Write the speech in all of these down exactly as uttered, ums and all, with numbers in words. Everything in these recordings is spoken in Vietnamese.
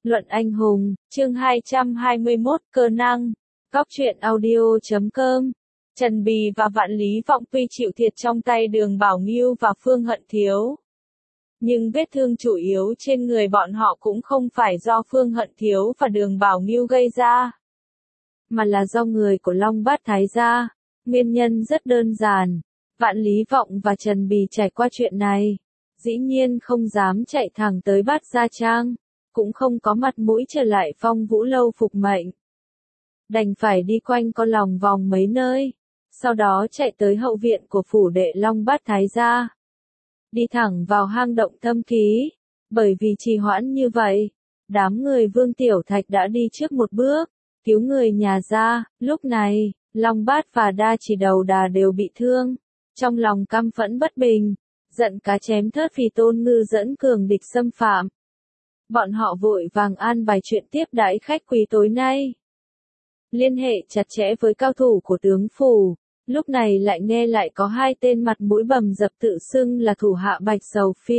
Luận anh hùng, chương hai trăm hai mươi mốt, cơ năng. Góc truyện audio chấm com. Trần Bì và Vạn Lý Vọng tuy chịu thiệt trong tay Đường Bảo Ngưu và Phương Hận Thiếu, nhưng vết thương chủ yếu trên người bọn họ cũng không phải do Phương Hận Thiếu và Đường Bảo Ngưu gây ra, mà là do người của Long Bát Thái gia. Nguyên nhân rất đơn giản, Vạn Lý Vọng và Trần Bì trải qua chuyện này, dĩ nhiên không dám chạy thẳng tới Bát Gia Trang, cũng không có mặt mũi trở lại Phong Vũ Lâu phục mệnh. Đành phải đi quanh co lòng vòng mấy nơi, sau đó chạy tới hậu viện của phủ đệ Long Bát Thái gia. Đi thẳng vào hang động Thâm Ký, bởi vì trì hoãn như vậy, đám người Vương Tiểu Thạch đã đi trước một bước, cứu người nhà ra. Lúc này, Long Bát và Đa Chỉ Đầu Đà đều bị thương, trong lòng căm phẫn bất bình, giận cá chém thớt vì Tôn Ngư dẫn cường địch xâm phạm. Bọn họ vội vàng an bài chuyện tiếp đãi khách quý tối nay, liên hệ chặt chẽ với cao thủ của tướng phủ. Lúc này lại nghe lại có hai tên mặt mũi bầm dập tự xưng là thủ hạ Bạch Sầu Phi,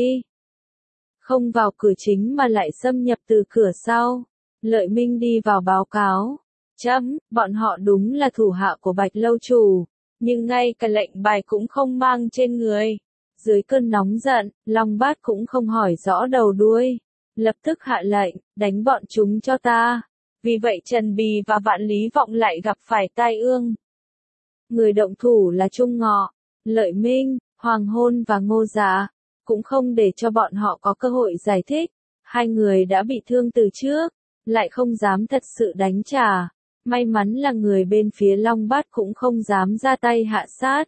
không vào cửa chính mà lại xâm nhập từ cửa sau. Lợi Minh đi vào báo cáo, chấm, bọn họ đúng là thủ hạ của Bạch lâu chủ, nhưng ngay cả lệnh bài cũng không mang trên người. Dưới cơn nóng giận, Long Bát cũng không hỏi rõ đầu đuôi, lập tức hạ lệnh, đánh bọn chúng cho ta. Vì vậy Trần Bì và Vạn Lý Vọng lại gặp phải tai ương. Người động thủ là Trung Ngọ, Lợi Minh, Hoàng Hôn và Ngô Dạ, cũng không để cho bọn họ có cơ hội giải thích. Hai người đã bị thương từ trước, lại không dám thật sự đánh trả. May mắn là người bên phía Long Bát cũng không dám ra tay hạ sát,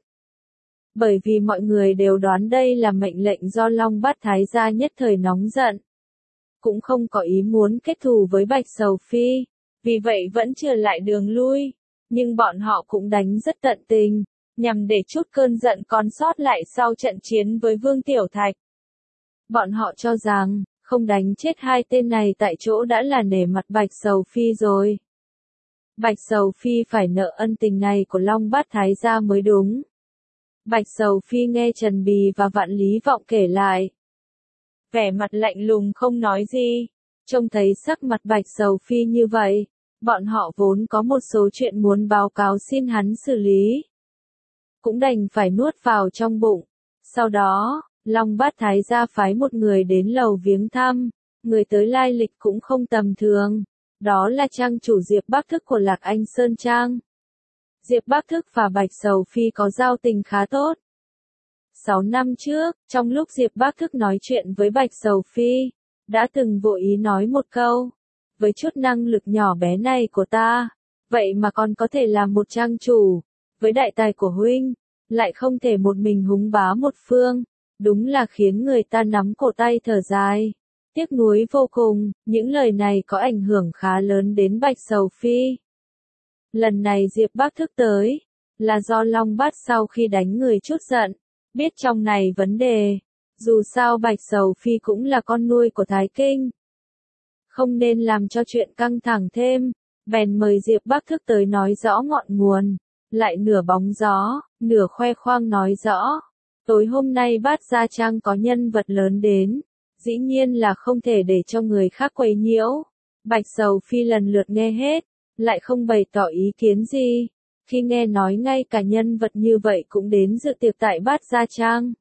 bởi vì mọi người đều đoán đây là mệnh lệnh do Long Bát Thái gia nhất thời nóng giận, cũng không có ý muốn kết thù với Bạch Sầu Phi, vì vậy vẫn chưa lại đường lui. Nhưng bọn họ cũng đánh rất tận tình, nhằm để chút cơn giận còn sót lại sau trận chiến với Vương Tiểu Thạch. Bọn họ cho rằng, không đánh chết hai tên này tại chỗ đã là nể mặt Bạch Sầu Phi rồi. Bạch Sầu Phi phải nợ ân tình này của Long Bát Thái gia mới đúng. Bạch Sầu Phi nghe Trần Bì và Vạn Lý Vọng kể lại, vẻ mặt lạnh lùng không nói gì. Trông thấy sắc mặt Bạch Sầu Phi như vậy, bọn họ vốn có một số chuyện muốn báo cáo xin hắn xử lý, cũng đành phải nuốt vào trong bụng. Sau đó, Long Bát Thái gia phái một người đến lầu viếng thăm, người tới lai lịch cũng không tầm thường, đó là trang chủ Diệp Bắc Thức của Lạc Anh Sơn Trang. Diệp Bắc Thức và Bạch Sầu Phi có giao tình khá tốt. Sáu năm trước, trong lúc Diệp Bắc Thức nói chuyện với Bạch Sầu Phi, đã từng vô ý nói một câu, với chút năng lực nhỏ bé này của ta, vậy mà còn có thể làm một trang chủ, với đại tài của huynh, lại không thể một mình húng bá một phương, đúng là khiến người ta nắm cổ tay thở dài. Tiếc nuối vô cùng, những lời này có ảnh hưởng khá lớn đến Bạch Sầu Phi. Lần này Diệp Bắc Thức tới, là do Long Bát sau khi đánh người chút giận, biết trong này vấn đề, dù sao Bạch Sầu Phi cũng là con nuôi của Thái Kinh, không nên làm cho chuyện căng thẳng thêm, bèn mời Diệp Bắc Thức tới nói rõ ngọn nguồn, lại nửa bóng gió, nửa khoe khoang nói rõ. Tối hôm nay Bát Gia Trang có nhân vật lớn đến, dĩ nhiên là không thể để cho người khác quấy nhiễu. Bạch Sầu Phi lần lượt nghe hết, lại không bày tỏ ý kiến gì. Khi nghe nói ngay cả nhân vật như vậy cũng đến dự tiệc tại Bát Gia Trang,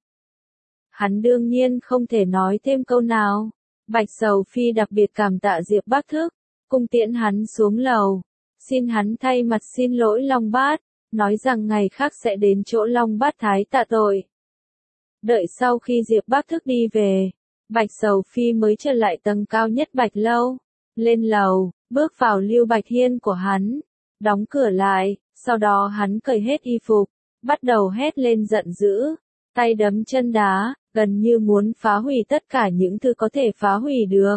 hắn đương nhiên không thể nói thêm câu nào. Bạch Sầu Phi đặc biệt cảm tạ Diệp Bắc Thức, cung tiễn hắn xuống lầu, xin hắn thay mặt xin lỗi Long Bát, nói rằng ngày khác sẽ đến chỗ Long Bát Thái tạ tội. Đợi sau khi Diệp Bắc Thức đi về, Bạch Sầu Phi mới trở lại tầng cao nhất Bạch lâu, lên lầu, bước vào Lưu Bạch Hiên của hắn, đóng cửa lại, sau đó hắn cởi hết y phục, bắt đầu hét lên giận dữ, tay đấm chân đá, gần như muốn phá hủy tất cả những thứ có thể phá hủy được.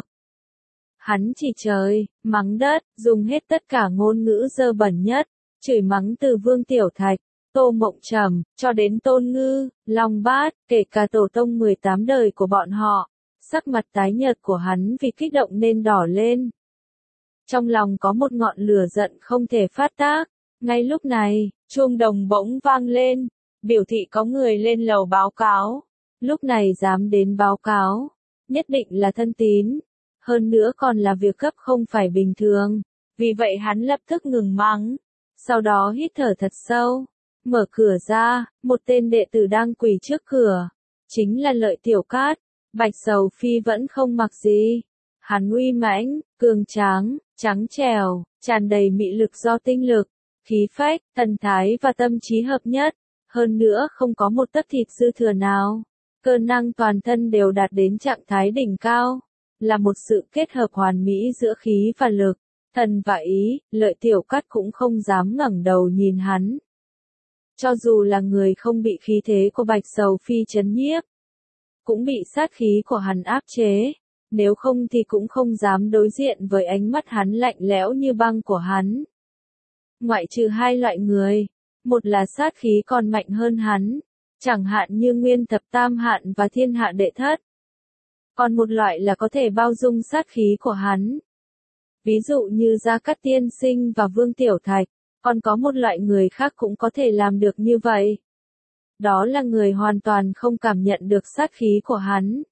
Hắn chỉ trời, mắng đất, dùng hết tất cả ngôn ngữ dơ bẩn nhất, chửi mắng từ Vương Tiểu Thạch, Tô Mộng Trầm, cho đến Tôn Ngư, Long Bát, kể cả tổ tông mười tám đời của bọn họ. Sắc mặt tái nhợt của hắn vì kích động nên đỏ lên. Trong lòng có một ngọn lửa giận không thể phát tác. Ngay lúc này, chuông đồng bỗng vang lên, biểu thị có người lên lầu báo cáo. Lúc này dám đến báo cáo, nhất định là thân tín. hơn nữa còn là việc gấp không phải bình thường. Vì vậy hắn lập tức ngừng mắng, sau đó hít thở thật sâu, mở cửa ra, một tên đệ tử đang quỳ trước cửa, chính là Lợi Tiểu Cát. Bạch Sầu Phi vẫn không mặc gì, hắn uy mãnh, cường tráng, trắng trẻo, tràn đầy mị lực do tinh lực, khí phách, thần thái và tâm trí hợp nhất, hơn nữa không có một tấc thịt dư thừa nào. Cơ năng toàn thân đều đạt đến trạng thái đỉnh cao, là một sự kết hợp hoàn mỹ giữa khí và lực, thần và ý. Lợi Tiểu Cát cũng không dám ngẩng đầu nhìn hắn. Cho dù là người không bị khí thế của Bạch Sầu Phi chấn nhiếp, cũng bị sát khí của hắn áp chế, nếu không thì cũng không dám đối diện với ánh mắt hắn lạnh lẽo như băng của hắn. Ngoại trừ hai loại người, một là sát khí còn mạnh hơn hắn, chẳng hạn như Nguyên Thập Tam Hạn và Thiên Hạ Đệ Thất. Còn một loại là có thể bao dung sát khí của hắn. Ví dụ như Gia Cát Tiên Sinh và Vương Tiểu Thạch, còn có một loại người khác cũng có thể làm được như vậy. Đó là người hoàn toàn không cảm nhận được sát khí của hắn.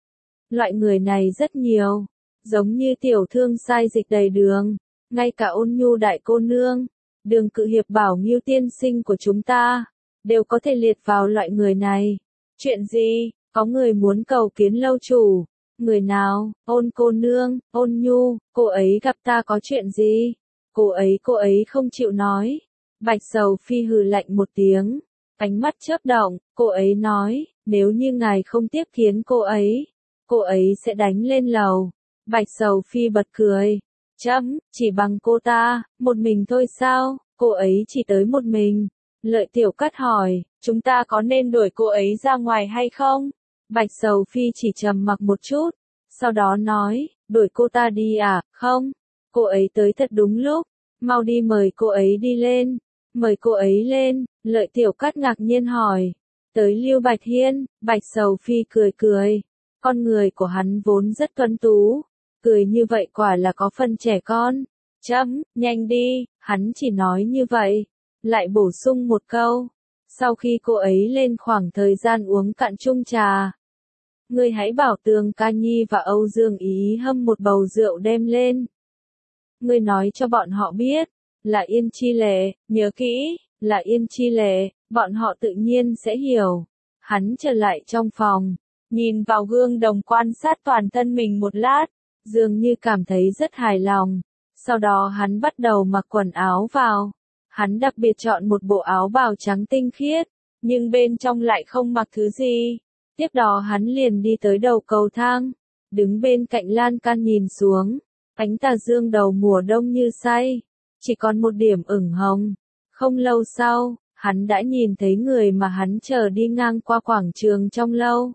Loại người này rất nhiều, giống như tiểu thương sai dịch đầy đường, ngay cả Ôn Nhu đại cô nương, Đường Cự Hiệp Bảo Ngưu tiên sinh của chúng ta, đều có thể liệt vào loại người này. Chuyện gì? Có người muốn cầu kiến lâu chủ. Người nào? Ôn cô nương, Ôn Nhu, cô ấy gặp ta có chuyện gì? Cô ấy, cô ấy không chịu nói. Bạch Sầu Phi hừ lạnh một tiếng, ánh mắt chớp động, cô ấy nói, nếu như ngài không tiếp kiến cô ấy, cô ấy sẽ đánh lên lầu. Bạch Sầu Phi bật cười, chấm, chỉ bằng cô ta, một mình thôi sao, cô ấy chỉ tới một mình. Lợi Tiểu Cát hỏi, chúng ta có nên đuổi cô ấy ra ngoài hay không? Bạch Sầu Phi chỉ trầm mặc một chút, sau đó nói, đuổi cô ta đi à, không, cô ấy tới thật đúng lúc, mau đi mời cô ấy đi lên, mời cô ấy lên. Lợi Tiểu Cát ngạc nhiên hỏi, tới Lưu Bạch Hiên. Bạch Sầu Phi cười cười, con người của hắn vốn rất tuấn tú, cười như vậy quả là có phần trẻ con. Chấm, nhanh đi, hắn chỉ nói như vậy, lại bổ sung một câu, sau khi cô ấy lên khoảng thời gian uống cạn chung trà, ngươi hãy bảo Tường Ca Nhi và Âu Dương Ý hâm một bầu rượu đem lên. Ngươi nói cho bọn họ biết, là Yên Chi Lệ, nhớ kỹ, là Yên Chi Lệ, bọn họ tự nhiên sẽ hiểu. Hắn trở lại trong phòng, nhìn vào gương đồng quan sát toàn thân mình một lát, dường như cảm thấy rất hài lòng. Sau đó hắn bắt đầu mặc quần áo vào. Hắn đặc biệt chọn một bộ áo bào trắng tinh khiết, nhưng bên trong lại không mặc thứ gì. Tiếp đó hắn liền đi tới đầu cầu thang, đứng bên cạnh lan can nhìn xuống, ánh tà dương đầu mùa đông như say, chỉ còn một điểm ửng hồng. Không lâu sau, hắn đã nhìn thấy người mà hắn chờ đi ngang qua quảng trường trong lâu.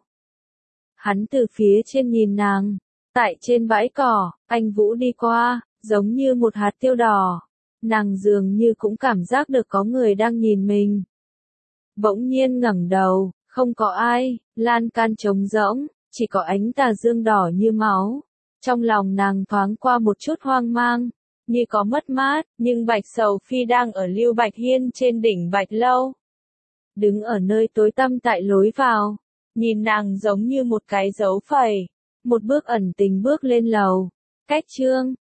Hắn từ phía trên nhìn nàng, tại trên bãi cỏ, anh Vũ đi qua, giống như một hạt tiêu đỏ. Nàng dường như cũng cảm giác được có người đang nhìn mình. Bỗng nhiên ngẩng đầu, không có ai, lan can trống rỗng, chỉ có ánh tà dương đỏ như máu. Trong lòng nàng thoáng qua một chút hoang mang, như có mất mát, nhưng Bạch Sầu Phi đang ở Lưu Bạch Hiên trên đỉnh Bạch Lâu. Đứng ở nơi tối tăm tại lối vào, nhìn nàng giống như một cái dấu phẩy, một bước ẩn tình bước lên lầu. Cách chương